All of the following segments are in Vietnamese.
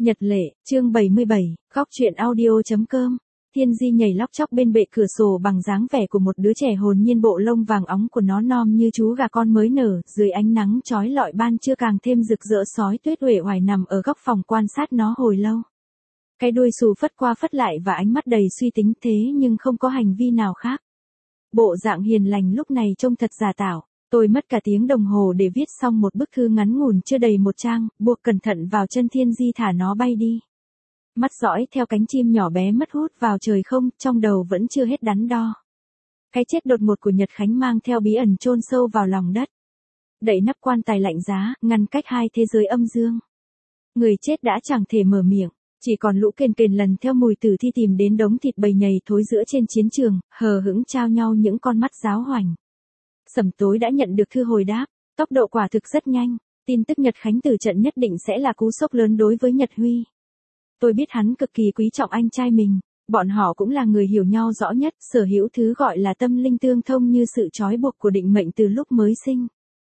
Nhật lệ, chương 77, góc truyện audio.com. Thiên Di nhảy lóc chóc bên bệ cửa sổ bằng dáng vẻ của một đứa trẻ hồn nhiên, bộ lông vàng óng của nó non như chú gà con mới nở, dưới ánh nắng chói lọi ban trưa càng thêm rực rỡ. Sói Tuyết uể oải nằm ở góc phòng quan sát nó hồi lâu. Cái đuôi xù phất qua phất lại và ánh mắt đầy suy tính, thế nhưng không có hành vi nào khác. Bộ dạng hiền lành lúc này trông thật giả tạo. Tôi mất cả tiếng đồng hồ để viết xong một bức thư ngắn ngủn chưa đầy một trang, buộc cẩn thận vào chân Thiên Di thả nó bay đi. Mắt dõi theo cánh chim nhỏ bé mất hút vào trời không, trong đầu vẫn chưa hết đắn đo. Cái chết đột ngột của Nhật Khánh mang theo bí ẩn chôn sâu vào lòng đất. Đậy nắp quan tài lạnh giá, ngăn cách hai thế giới âm dương. Người chết đã chẳng thể mở miệng, chỉ còn lũ kền kền lần theo mùi tử thi tìm đến đống thịt bầy nhầy thối giữa trên chiến trường, hờ hững trao nhau những con mắt giáo hoành. Sẩm Tối đã nhận được thư hồi đáp, tốc độ quả thực rất nhanh, tin tức Nhật Khánh tử trận nhất định sẽ là cú sốc lớn đối với Nhật Huy. Tôi biết hắn cực kỳ quý trọng anh trai mình, bọn họ cũng là người hiểu nhau rõ nhất, sở hữu thứ gọi là tâm linh tương thông như sự trói buộc của định mệnh từ lúc mới sinh.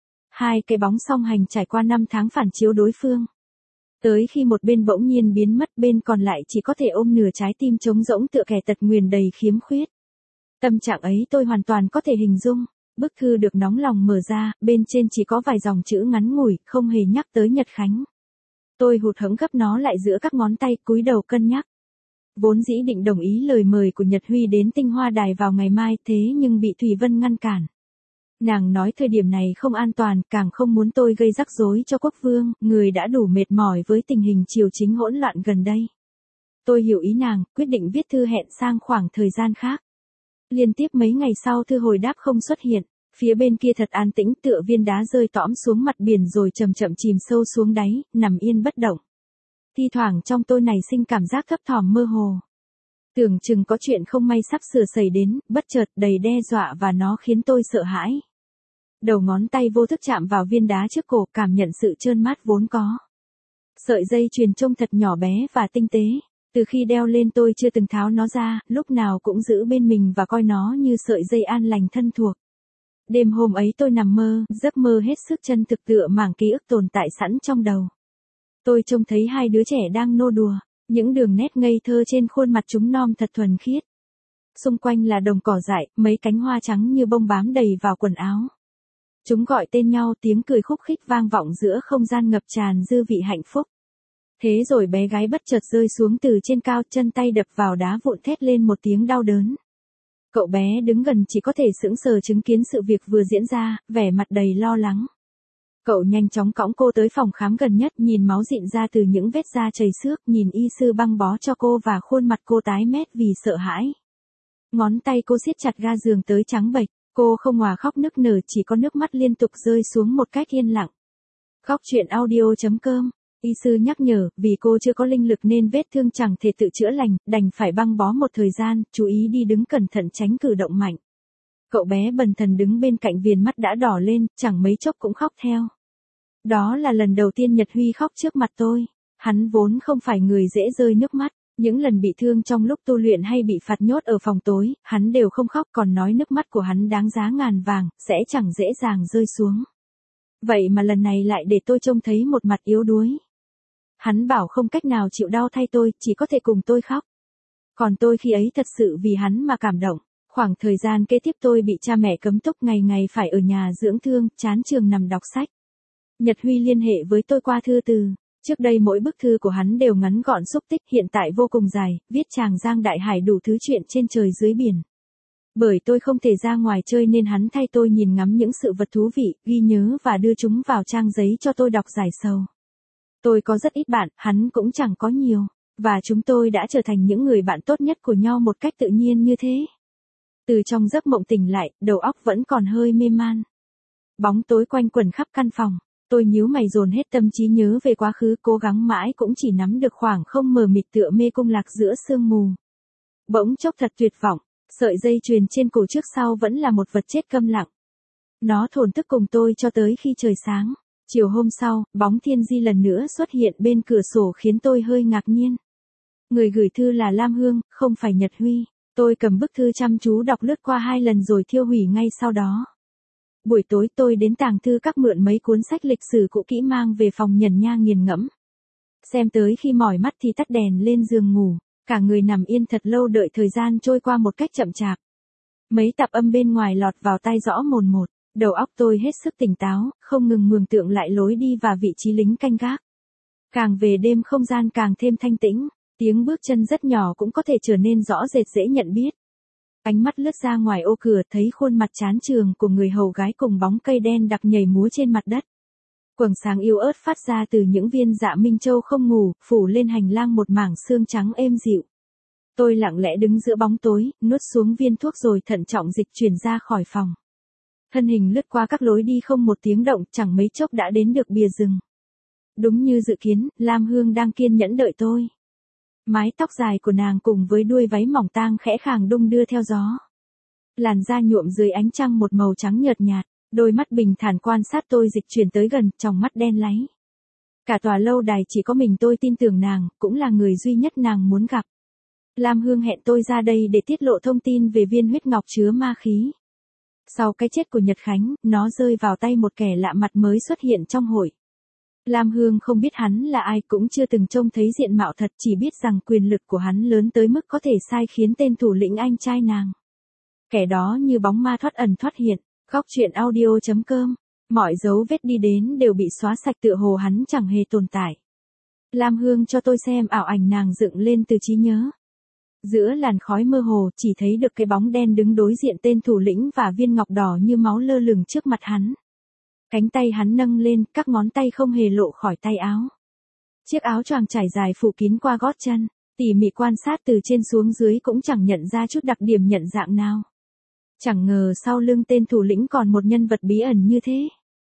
Hai cái bóng song hành trải qua 5 tháng phản chiếu đối phương. Tới khi một bên bỗng nhiên biến mất, bên còn lại chỉ có thể ôm nửa trái tim trống rỗng tựa kẻ tật nguyền đầy khiếm khuyết. Tâm trạng ấy tôi hoàn toàn có thể hình dung. Bức thư được nóng lòng mở ra, bên trên chỉ có vài dòng chữ ngắn ngủi, không hề nhắc tới Nhật Khánh. Tôi hụt hẫng gấp nó lại giữa các ngón tay, cúi đầu cân nhắc. Vốn dĩ định đồng ý lời mời của Nhật Huy đến Tinh Hoa Đài vào ngày mai, thế nhưng bị Thủy Vân ngăn cản. Nàng nói thời điểm này không an toàn, càng không muốn tôi gây rắc rối cho quốc vương, người đã đủ mệt mỏi với tình hình triều chính hỗn loạn gần đây. Tôi hiểu ý nàng, quyết định viết thư hẹn sang khoảng thời gian khác. Liên tiếp mấy ngày sau thư hồi đáp không xuất hiện, phía bên kia thật an tĩnh, tựa viên đá rơi tõm xuống mặt biển rồi chậm chậm chìm sâu xuống đáy, nằm yên bất động. Thi thoảng trong tôi nảy sinh cảm giác thấp thỏm mơ hồ. Tưởng chừng có chuyện không may sắp sửa xảy đến, bất chợt đầy đe dọa và nó khiến tôi sợ hãi. Đầu ngón tay vô thức chạm vào viên đá trước cổ, cảm nhận sự trơn mát vốn có. Sợi dây chuyền trông thật nhỏ bé và tinh tế. Từ khi đeo lên tôi chưa từng tháo nó ra, lúc nào cũng giữ bên mình và coi nó như sợi dây an lành thân thuộc. Đêm hôm ấy tôi nằm mơ, giấc mơ hết sức chân thực tựa mảng ký ức tồn tại sẵn trong đầu. Tôi trông thấy hai đứa trẻ đang nô đùa, những đường nét ngây thơ trên khuôn mặt chúng non thật thuần khiết. Xung quanh là đồng cỏ dại, mấy cánh hoa trắng như bông bám đầy vào quần áo. Chúng gọi tên nhau, tiếng cười khúc khích vang vọng giữa không gian ngập tràn dư vị hạnh phúc. Thế rồi bé gái bất chợt rơi xuống từ trên cao, chân tay đập vào đá vụn thét lên một tiếng đau đớn. Cậu bé đứng gần chỉ có thể sững sờ chứng kiến sự việc vừa diễn ra, vẻ mặt đầy lo lắng. Cậu nhanh chóng cõng cô tới phòng khám gần nhất, nhìn máu rịn ra từ những vết da chảy xước, nhìn y sư băng bó cho cô và khuôn mặt cô tái mét vì sợ hãi. Ngón tay cô siết chặt ga giường tới trắng bệch, cô không òa khóc nức nở, chỉ có nước mắt liên tục rơi xuống một cách yên lặng. Góc truyện audio.com. Y sư nhắc nhở, vì cô chưa có linh lực nên vết thương chẳng thể tự chữa lành, đành phải băng bó một thời gian, chú ý đi đứng cẩn thận tránh cử động mạnh. Cậu bé bần thần đứng bên cạnh, viền mắt đã đỏ lên, chẳng mấy chốc cũng khóc theo. Đó là lần đầu tiên Nhật Huy khóc trước mặt tôi. Hắn vốn không phải người dễ rơi nước mắt, những lần bị thương trong lúc tu luyện hay bị phạt nhốt ở phòng tối, hắn đều không khóc, còn nói nước mắt của hắn đáng giá ngàn vàng, sẽ chẳng dễ dàng rơi xuống. Vậy mà lần này lại để tôi trông thấy một mặt yếu đuối. Hắn bảo không cách nào chịu đau thay tôi, chỉ có thể cùng tôi khóc. Còn tôi khi ấy thật sự vì hắn mà cảm động. Khoảng thời gian kế tiếp tôi bị cha mẹ cấm túc, ngày ngày phải ở nhà dưỡng thương, chán trường nằm đọc sách. Nhật Huy liên hệ với tôi qua thư từ. Trước đây mỗi bức thư của hắn đều ngắn gọn xúc tích, hiện tại vô cùng dài, viết tràng giang đại hải đủ thứ chuyện trên trời dưới biển. Bởi tôi không thể ra ngoài chơi nên hắn thay tôi nhìn ngắm những sự vật thú vị, ghi nhớ và đưa chúng vào trang giấy cho tôi đọc giải sầu. Tôi có rất ít bạn, hắn cũng chẳng có nhiều, và chúng tôi đã trở thành những người bạn tốt nhất của nhau một cách tự nhiên như thế. Từ trong giấc mộng tỉnh lại, đầu óc vẫn còn hơi mê man. Bóng tối quanh quẩn khắp căn phòng, tôi nhíu mày dồn hết tâm trí nhớ về quá khứ, cố gắng mãi cũng chỉ nắm được khoảng không mờ mịt tựa mê cung lạc giữa sương mù. Bỗng chốc thật tuyệt vọng, sợi dây chuyền trên cổ trước sau vẫn là một vật chết câm lặng. Nó thổn thức cùng tôi cho tới khi trời sáng. Chiều hôm sau, bóng Thiên Di lần nữa xuất hiện bên cửa sổ khiến tôi hơi ngạc nhiên. Người gửi thư là Lam Hương, không phải Nhật Huy. Tôi cầm bức thư chăm chú đọc lướt qua 2 lần rồi thiêu hủy ngay sau đó. Buổi tối tôi đến tàng thư các mượn mấy cuốn sách lịch sử cũ kỹ mang về phòng nhẩn nha nghiền ngẫm. Xem tới khi mỏi mắt thì tắt đèn lên giường ngủ, cả người nằm yên thật lâu đợi thời gian trôi qua một cách chậm chạp. Mấy tạp âm bên ngoài lọt vào tai rõ mồn một, đầu óc tôi hết sức tỉnh táo, không ngừng mường tượng lại lối đi và vị trí lính canh gác. Càng về đêm không gian càng thêm thanh tĩnh, tiếng bước chân rất nhỏ cũng có thể trở nên rõ rệt dễ nhận biết. Ánh mắt lướt ra ngoài ô cửa thấy khuôn mặt chán chường của người hầu gái cùng bóng cây đen đặc nhảy múa trên mặt đất. Quầng sáng yếu ớt phát ra từ những viên dạ minh châu không ngủ, phủ lên hành lang một mảng sương trắng êm dịu. Tôi lặng lẽ đứng giữa bóng tối, nuốt xuống viên thuốc rồi thận trọng dịch chuyển ra khỏi phòng. Thân hình lướt qua các lối đi không một tiếng động, chẳng mấy chốc đã đến được bìa rừng. Đúng như dự kiến, Lam Hương đang kiên nhẫn đợi tôi. Mái tóc dài của nàng cùng với đuôi váy mỏng tang khẽ khàng đung đưa theo gió. Làn da nhuộm dưới ánh trăng một màu trắng nhợt nhạt, đôi mắt bình thản quan sát tôi dịch chuyển tới gần, trong mắt đen láy. Cả tòa lâu đài chỉ có mình tôi tin tưởng nàng, cũng là người duy nhất nàng muốn gặp. Lam Hương hẹn tôi ra đây để tiết lộ thông tin về viên huyết ngọc chứa ma khí. Sau cái chết của Nhật Khánh, nó rơi vào tay một kẻ lạ mặt mới xuất hiện trong hội. Lam Hương không biết hắn là ai, cũng chưa từng trông thấy diện mạo thật, chỉ biết rằng quyền lực của hắn lớn tới mức có thể sai khiến tên thủ lĩnh anh trai nàng. Kẻ đó như bóng ma thoát ẩn thoát hiện. Góc truyện audio.com, mọi dấu vết đi đến đều bị xóa sạch tựa hồ hắn chẳng hề tồn tại. Lam Hương cho tôi xem ảo ảnh nàng dựng lên từ trí nhớ. Giữa làn khói mơ hồ chỉ thấy được cái bóng đen đứng đối diện tên thủ lĩnh và viên ngọc đỏ như máu lơ lửng trước mặt hắn. Cánh tay hắn nâng lên, các ngón tay không hề lộ khỏi tay áo. Chiếc áo choàng trải dài phủ kín qua gót chân, tỉ mỉ quan sát từ trên xuống dưới cũng chẳng nhận ra chút đặc điểm nhận dạng nào. Chẳng ngờ sau lưng tên thủ lĩnh còn một nhân vật bí ẩn như thế.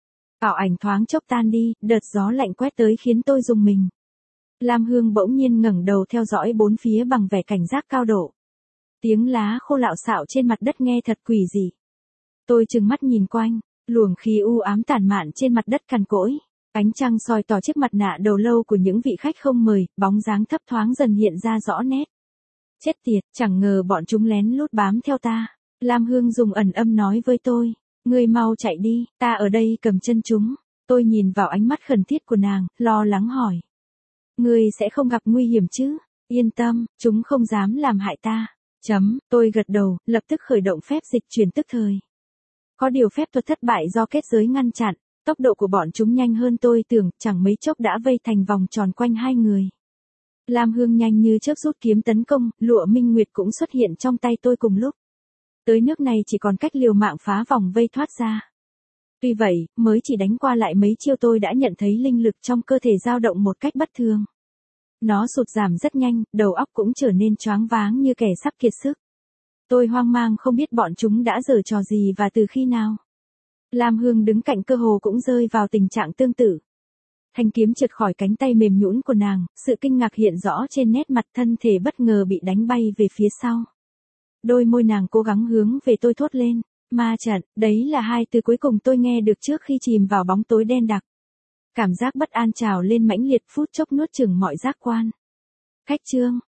Ảo ảnh thoáng chốc tan đi, đợt gió lạnh quét tới khiến tôi rùng mình. Lam Hương bỗng nhiên ngẩng đầu theo dõi bốn phía bằng vẻ cảnh giác cao độ. Tiếng lá khô lạo xạo trên mặt đất nghe thật quỷ dị. Tôi trừng mắt nhìn quanh, luồng khí u ám tản mạn trên mặt đất cằn cỗi. Ánh trăng soi tỏ chiếc mặt nạ đầu lâu của những vị khách không mời, bóng dáng thấp thoáng dần hiện ra rõ nét. Chết tiệt, chẳng ngờ bọn chúng lén lút bám theo ta. Lam Hương dùng ẩn âm nói với tôi, ngươi mau chạy đi, ta ở đây cầm chân chúng. Tôi nhìn vào ánh mắt khẩn thiết của nàng, lo lắng hỏi. Ngươi sẽ không gặp nguy hiểm chứ? Yên tâm, chúng không dám làm hại ta. Tôi gật đầu, lập tức khởi động phép dịch chuyển tức thời. Có điều phép thuật thất bại do kết giới ngăn chặn, tốc độ của bọn chúng nhanh hơn tôi tưởng, chẳng mấy chốc đã vây thành vòng tròn quanh hai người. Lam Hương nhanh như chớp rút kiếm tấn công, lụa minh nguyệt cũng xuất hiện trong tay tôi cùng lúc. Tới nước này chỉ còn cách liều mạng phá vòng vây thoát ra. Tuy vậy, mới chỉ đánh qua lại mấy chiêu tôi đã nhận thấy linh lực trong cơ thể dao động một cách bất thường. Nó sụt giảm rất nhanh, đầu óc cũng trở nên choáng váng như kẻ sắp kiệt sức. Tôi hoang mang không biết bọn chúng đã giở trò gì và từ khi nào. Lam Hương đứng cạnh cơ hồ cũng rơi vào tình trạng tương tự. Thanh kiếm trượt khỏi cánh tay mềm nhũn của nàng, sự kinh ngạc hiện rõ trên nét mặt, thân thể bất ngờ bị đánh bay về phía sau. Đôi môi nàng cố gắng hướng về tôi thốt lên, ma trận, đấy là hai từ cuối cùng tôi nghe được trước khi chìm vào bóng tối đen đặc. Cảm giác bất an trào lên mãnh liệt, phút chốc nuốt chửng mọi giác quan. Khách trương,